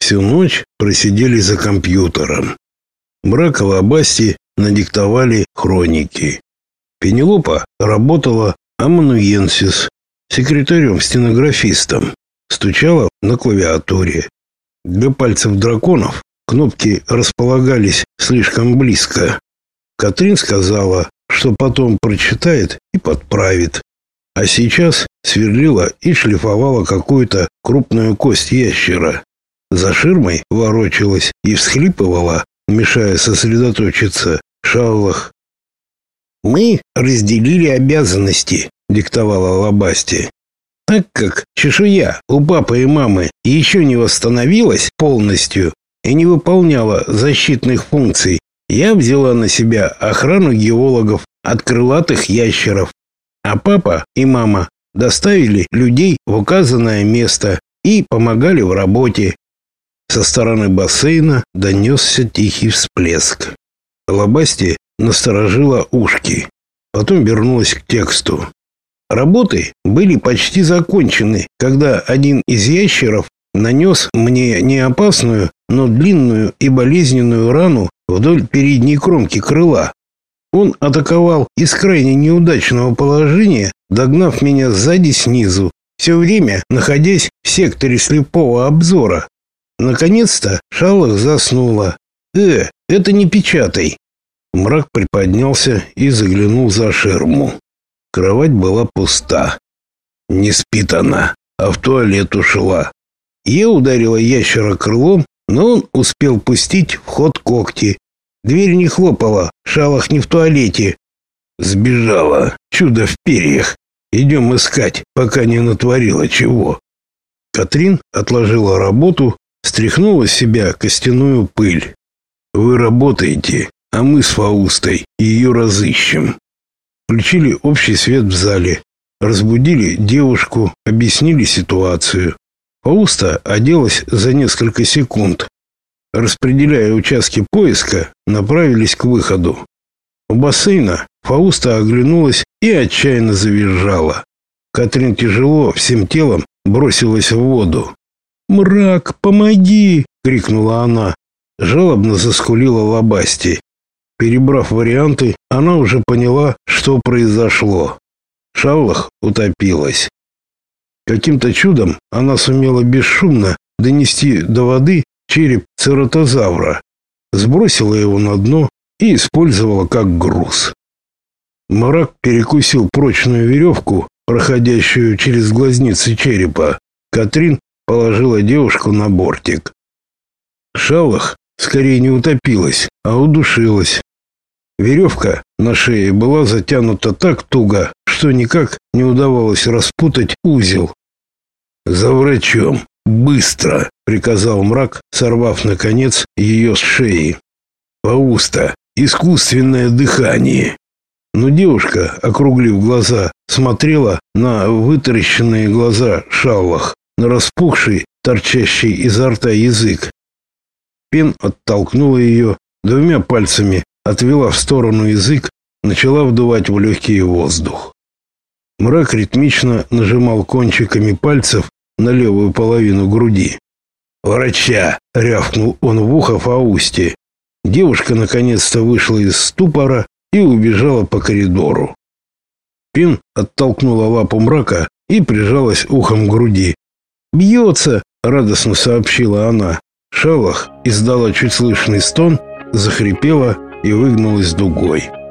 Всю ночь просидели за компьютером. Мрак и Лабасти надиктовали хроники. Пенелопа работала амануенсис, секретарем-стенографистом, стучала на клавиатуре. Для пальцев драконов кнопки располагались слишком близко. Катрин сказала, что потом прочитает и подправит. А сейчас сверлила и шлифовала какую-то крупную кость ящера. За ширмой ворочалась и всхлипывала, мешая сосредоточиться, Шаллах. «Мы разделили обязанности», — диктовала Лабасти. «Так как чешуя у папы и мамы еще не восстановилась полностью и не выполняла защитных функций, я взяла на себя охрану геологов от крылатых ящеров, а папа и мама доставили людей в указанное место и помогали в работе». Со стороны бассейна донесся тихий всплеск. Лабасти насторожила ушки, потом вернулась к тексту. Работы были почти закончены, когда один из ящеров нанес мне не опасную, но длинную и болезненную рану вдоль передней кромки крыла. Он атаковал из крайне неудачного положения, догнав меня сзади снизу, все время находясь в секторе слепого обзора. Наконец-то Шаллах заснула. Это не печатай. Мрак приподнялся и заглянул за ширму. Кровать была пуста. Не спит она, а в туалет ушла. Я ударила ящера крылом, но он успел пустить в ход когти. Дверь не хлопала, Шаллах не в туалете. Сбежала, чудо в перьях. Идем искать, пока не натворила чего. Катрин отложила работу, стряхнула с себя костяную пыль. Вы работаете, а мы с Фаустой ее разыщем. Включили общий свет в зале, разбудили девушку, объяснили ситуацию. Фауста оделась за несколько секунд. Распределяя участки поиска, направились к выходу. У бассейна Фауста оглянулась и отчаянно завизжала. Катрин тяжело всем телом бросилась в воду. «Мрак, помоги!» — крикнула она. Жалобно заскулила Лабасти. Перебрав варианты, она уже поняла, что произошло. Шаллах утопилась. Каким-то чудом она сумела бесшумно донести до воды череп цератозавра, сбросила его на дно и использовала как груз. Мрак перекусил прочную веревку, проходящую через глазницы черепа. Катрин положила девушку на бортик. Шаллах скорее не утопилась, а удушилась. Веревка на шее была затянута так туго, что никак не удавалось распутать узел. «За врачом! Быстро!» — приказал Мрак, сорвав, наконец, ее с шеи. «Фауста! Искусственное дыхание!» Но девушка, округлив глаза, смотрела на вытаращенные глаза Шаллах, на распухший, торчащий изо рта язык. Пен оттолкнула ее, двумя пальцами отвела в сторону язык, начала вдувать в легкий воздух. Мрак ритмично нажимал кончиками пальцев на левую половину груди. «Врача!» — рявкнул он в ухо Фаусте. Девушка наконец-то вышла из ступора и убежала по коридору. Пен оттолкнула лапу Мрака и прижалась ухом к груди. «Бьется!» — радостно сообщила она. Шаллах издала чуть слышный стон, захрипела и выгнулась дугой.